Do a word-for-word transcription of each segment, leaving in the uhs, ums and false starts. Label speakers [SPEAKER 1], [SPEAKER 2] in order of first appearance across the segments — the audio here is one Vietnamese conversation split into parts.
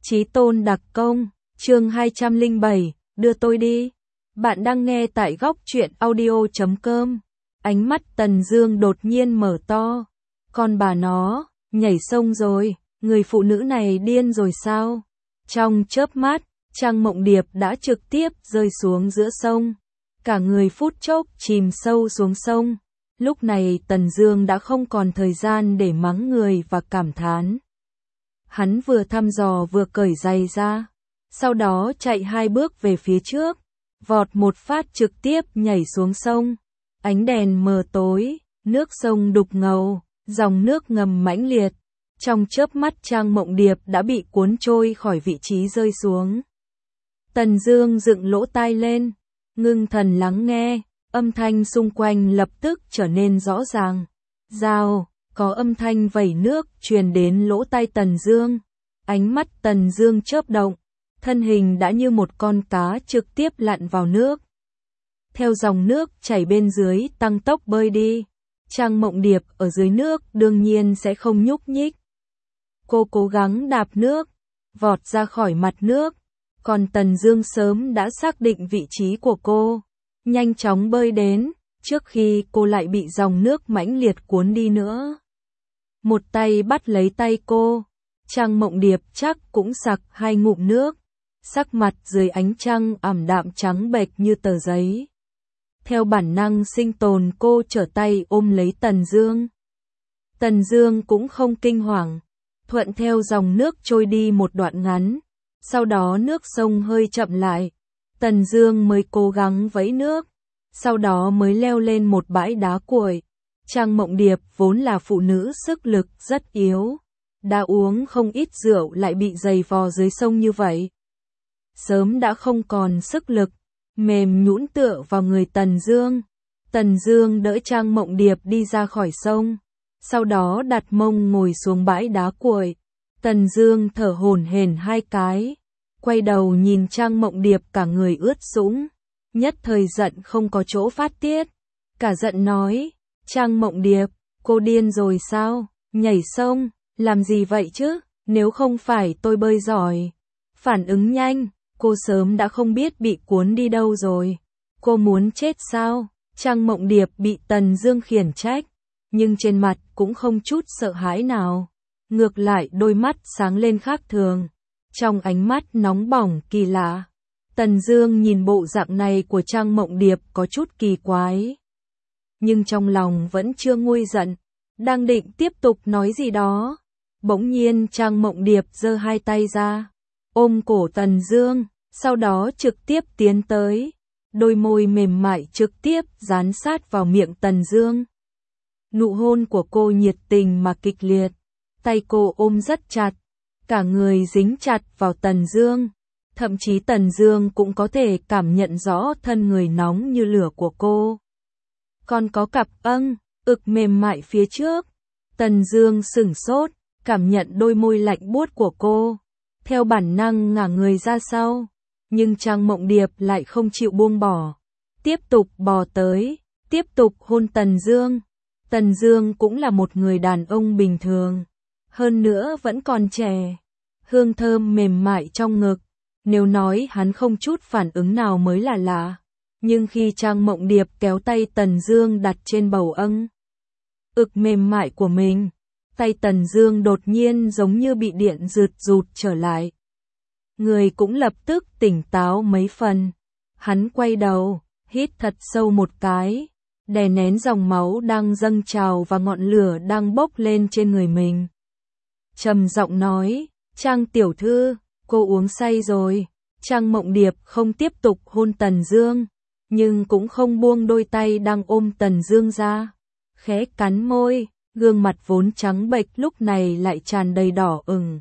[SPEAKER 1] Chí tôn đặc công, chương hai trăm lẻ bảy, đưa tôi đi. Bạn đang nghe tại góc truyện audio chấm com. Ánh mắt Tần Dương đột nhiên mở to. Con bà nó, nhảy sông rồi, người phụ nữ này điên rồi sao? Trong chớp mắt, Trang Mộng Điệp đã trực tiếp rơi xuống giữa sông. Cả người phút chốc chìm sâu xuống sông. Lúc này Tần Dương đã không còn thời gian để mắng người và cảm thán. Hắn vừa thăm dò vừa cởi giày ra, sau đó chạy hai bước về phía trước, vọt một phát trực tiếp nhảy xuống sông. Ánh đèn mờ tối, nước sông đục ngầu, dòng nước ngầm mãnh liệt. Trong chớp mắt Trang Mộng Điệp đã bị cuốn trôi khỏi vị trí rơi xuống. Tần Dương dựng lỗ tai lên, ngưng thần lắng nghe, âm thanh xung quanh lập tức trở nên rõ ràng. Rào, có âm thanh vẩy nước truyền đến lỗ tai Tần Dương. Ánh mắt Tần Dương chớp động, thân hình đã như một con cá trực tiếp lặn vào nước. Theo dòng nước chảy bên dưới tăng tốc bơi đi. Trang Mộng Điệp ở dưới nước đương nhiên sẽ không nhúc nhích. Cô cố gắng đạp nước, vọt ra khỏi mặt nước. Còn Tần Dương sớm đã xác định vị trí của cô, nhanh chóng bơi đến, trước khi cô lại bị dòng nước mãnh liệt cuốn đi nữa. Một tay bắt lấy tay cô, Trang Mộng Điệp chắc cũng sặc hai ngụm nước, sắc mặt dưới ánh trăng ảm đạm trắng bệch như tờ giấy. Theo bản năng sinh tồn cô trở tay ôm lấy Tần Dương. Tần Dương cũng không kinh hoàng, thuận theo dòng nước trôi đi một đoạn ngắn, sau đó nước sông hơi chậm lại, Tần Dương mới cố gắng vẫy nước, sau đó mới leo lên một bãi đá cuội. Trang Mộng Điệp vốn là phụ nữ sức lực rất yếu, đã uống không ít rượu lại bị giày vò dưới sông như vậy. Sớm đã không còn sức lực, mềm nhũn tựa vào người Tần Dương. Tần Dương đỡ Trang Mộng Điệp đi ra khỏi sông, sau đó đặt mông ngồi xuống bãi đá cuội. Tần Dương thở hổn hển hai cái, quay đầu nhìn Trang Mộng Điệp cả người ướt sũng, nhất thời giận không có chỗ phát tiết, cả giận nói: "Trang Mộng Điệp, cô điên rồi sao? Nhảy sông, làm gì vậy chứ? Nếu không phải tôi bơi giỏi, phản ứng nhanh, cô sớm đã không biết bị cuốn đi đâu rồi. Cô muốn chết sao?" Trang Mộng Điệp bị Tần Dương khiển trách, nhưng trên mặt cũng không chút sợ hãi nào, ngược lại đôi mắt sáng lên khác thường, trong ánh mắt nóng bỏng kỳ lạ. Tần Dương nhìn bộ dạng này của Trang Mộng Điệp có chút kỳ quái, nhưng trong lòng vẫn chưa nguôi giận, đang định tiếp tục nói gì đó. Bỗng nhiên Trang Mộng Điệp giơ hai tay ra, ôm cổ Tần Dương, sau đó trực tiếp tiến tới, đôi môi mềm mại trực tiếp dán sát vào miệng Tần Dương. Nụ hôn của cô nhiệt tình mà kịch liệt, tay cô ôm rất chặt, cả người dính chặt vào Tần Dương, thậm chí Tần Dương cũng có thể cảm nhận rõ thân người nóng như lửa của cô. Còn có cặp âng, ực mềm mại phía trước. Tần Dương sửng sốt, cảm nhận đôi môi lạnh buốt của cô, theo bản năng ngả người ra sau, nhưng Trang Mộng Điệp lại không chịu buông bỏ, tiếp tục bò tới, tiếp tục hôn Tần Dương. Tần Dương cũng là một người đàn ông bình thường, hơn nữa vẫn còn trẻ, hương thơm mềm mại trong ngực, nếu nói hắn không chút phản ứng nào mới là lạ. Nhưng khi Trang Mộng Điệp kéo tay Tần Dương đặt trên bầu âng ực mềm mại của mình, tay Tần Dương đột nhiên giống như bị điện rượt rụt trở lại. Người cũng lập tức tỉnh táo mấy phần. Hắn quay đầu, hít thật sâu một cái, đè nén dòng máu đang dâng trào và ngọn lửa đang bốc lên trên người mình. Trầm giọng nói: "Trang tiểu thư, cô uống say rồi." Trang Mộng Điệp không tiếp tục hôn Tần Dương, nhưng cũng không buông đôi tay đang ôm Tần Dương ra, khẽ cắn môi, gương mặt vốn trắng bệch lúc này lại tràn đầy đỏ ửng,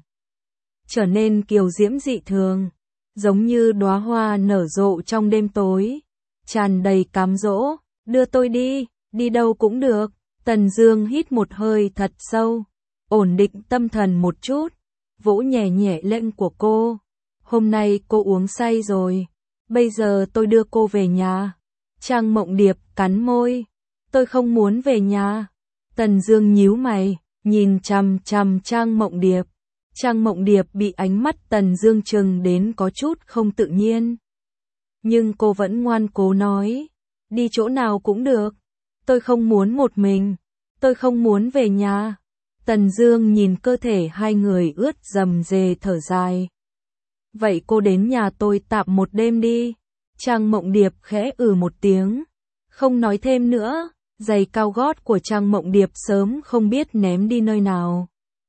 [SPEAKER 1] trở nên kiều diễm dị thường, giống như đóa hoa nở rộ trong đêm tối, tràn đầy cám dỗ. "Đưa tôi đi, đi đâu cũng được." Tần Dương hít một hơi thật sâu, ổn định tâm thần một chút, vỗ nhẹ nhẹ lưng của cô. "Hôm nay cô uống say rồi, bây giờ tôi đưa cô về nhà." Trang Mộng Điệp cắn môi: "Tôi không muốn về nhà." Tần Dương nhíu mày, nhìn chằm chằm Trang Mộng Điệp, Trang Mộng Điệp bị ánh mắt Tần Dương chừng đến có chút không tự nhiên. Nhưng cô vẫn ngoan cố nói, đi chỗ nào cũng được, tôi không muốn một mình, tôi không muốn về nhà. Tần Dương nhìn cơ thể hai người ướt rầm rề thở dài. Vậy cô đến nhà tôi tạm một đêm đi. Trang Mộng Điệp khẽ ừ một tiếng, không nói thêm nữa, giày cao gót của Trang Mộng Điệp sớm không biết ném đi nơi nào.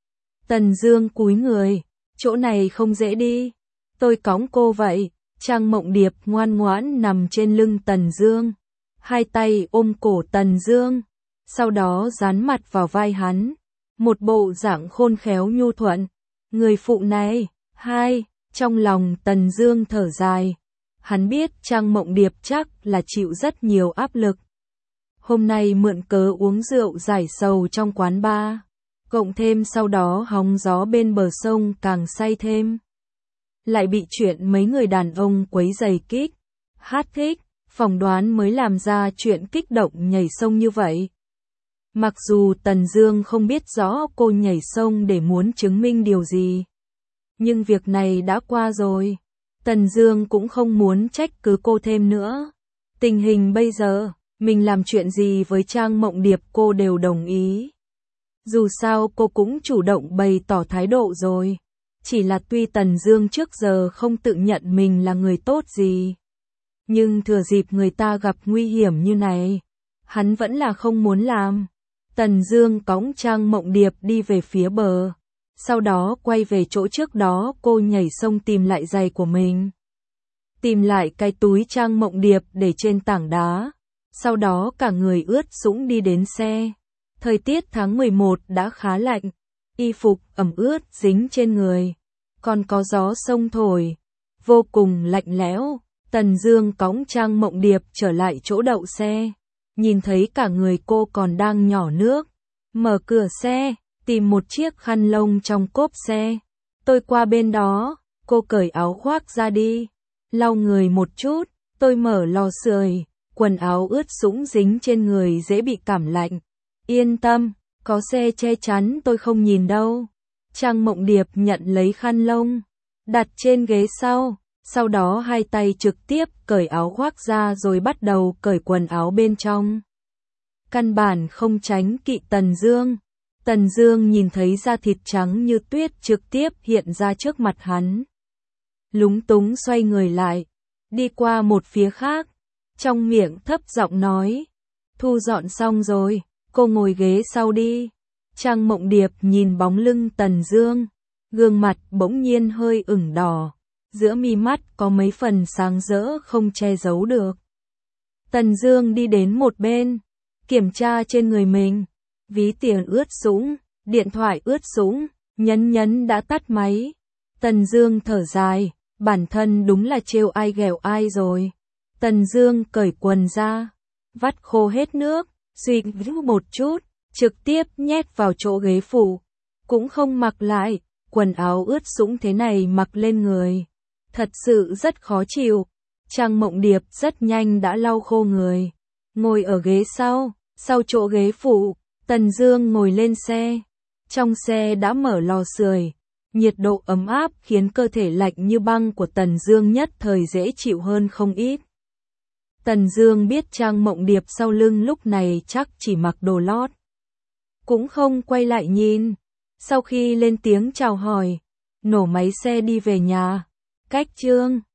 [SPEAKER 1] Tần Dương cúi người, chỗ này không dễ đi, tôi cõng cô vậy. Trang Mộng Điệp ngoan ngoãn nằm trên lưng Tần Dương, hai tay ôm cổ Tần Dương, sau đó dán mặt vào vai hắn, một bộ dạng khôn khéo nhu thuận. Người phụ này, hai, trong lòng Tần Dương thở dài. Hắn biết Trang Mộng Điệp chắc là chịu rất nhiều áp lực. Hôm nay mượn cớ uống rượu giải sầu trong quán bar, cộng thêm sau đó hóng gió bên bờ sông càng say thêm. Lại bị chuyện mấy người đàn ông quấy rầy kích, hát thích, phỏng đoán mới làm ra chuyện kích động nhảy sông như vậy. Mặc dù Tần Dương không biết rõ cô nhảy sông để muốn chứng minh điều gì, nhưng việc này đã qua rồi. Tần Dương cũng không muốn trách cứ cô thêm nữa. Tình hình bây giờ, mình làm chuyện gì với Trang Mộng Điệp cô đều đồng ý. Dù sao cô cũng chủ động bày tỏ thái độ rồi. Chỉ là tuy Tần Dương trước giờ không tự nhận mình là người tốt gì, nhưng thừa dịp người ta gặp nguy hiểm như này, hắn vẫn là không muốn làm. Tần Dương cõng Trang Mộng Điệp đi về phía bờ, sau đó quay về chỗ trước đó cô nhảy sông tìm lại giày của mình. Tìm lại cái túi Trang Mộng Điệp để trên tảng đá, sau đó cả người ướt sũng đi đến xe. Thời tiết tháng mười một đã khá lạnh, y phục ẩm ướt dính trên người, còn có gió sông thổi, vô cùng lạnh lẽo. Tần Dương cõng Trang Mộng Điệp trở lại chỗ đậu xe, nhìn thấy cả người cô còn đang nhỏ nước, mở cửa xe, tìm một chiếc khăn lông trong cốp xe. Tôi qua bên đó, cô cởi áo khoác ra đi, lau người một chút, tôi mở lò sưởi, quần áo ướt sũng dính trên người dễ bị cảm lạnh. Yên tâm, có xe che chắn tôi không nhìn đâu. Trang Mộng Điệp nhận lấy khăn lông, đặt trên ghế sau, sau đó hai tay trực tiếp cởi áo khoác ra rồi bắt đầu cởi quần áo bên trong. Căn bản không tránh kỵ Tần Dương. Tần Dương nhìn thấy da thịt trắng như tuyết trực tiếp hiện ra trước mặt hắn. Lúng túng xoay người lại, đi qua một phía khác, trong miệng thấp giọng nói, thu dọn xong rồi, cô ngồi ghế sau đi. Trang Mộng Điệp nhìn bóng lưng Tần Dương, gương mặt bỗng nhiên hơi ửng đỏ, giữa mi mắt có mấy phần sáng rỡ không che giấu được. Tần Dương đi đến một bên, kiểm tra trên người mình, ví tiền ướt sũng, điện thoại ướt sũng, nhấn nhấn đã tắt máy. Tần Dương thở dài, bản thân đúng là trêu ai ghẹo ai rồi. Tần Dương cởi quần ra, vắt khô hết nước, suy nghĩ một chút, trực tiếp nhét vào chỗ ghế phụ, cũng không mặc lại. Quần áo ướt sũng thế này mặc lên người, thật sự rất khó chịu. Trang Mộng Điệp rất nhanh đã lau khô người, ngồi ở ghế sau, sau chỗ ghế phụ. Tần Dương ngồi lên xe, trong xe đã mở lò sưởi, nhiệt độ ấm áp khiến cơ thể lạnh như băng của Tần Dương nhất thời dễ chịu hơn không ít. Tần Dương biết Trang Mộng Điệp sau lưng lúc này chắc chỉ mặc đồ lót, cũng không quay lại nhìn. Sau khi lên tiếng chào hỏi, nổ máy xe đi về nhà. Cách Trương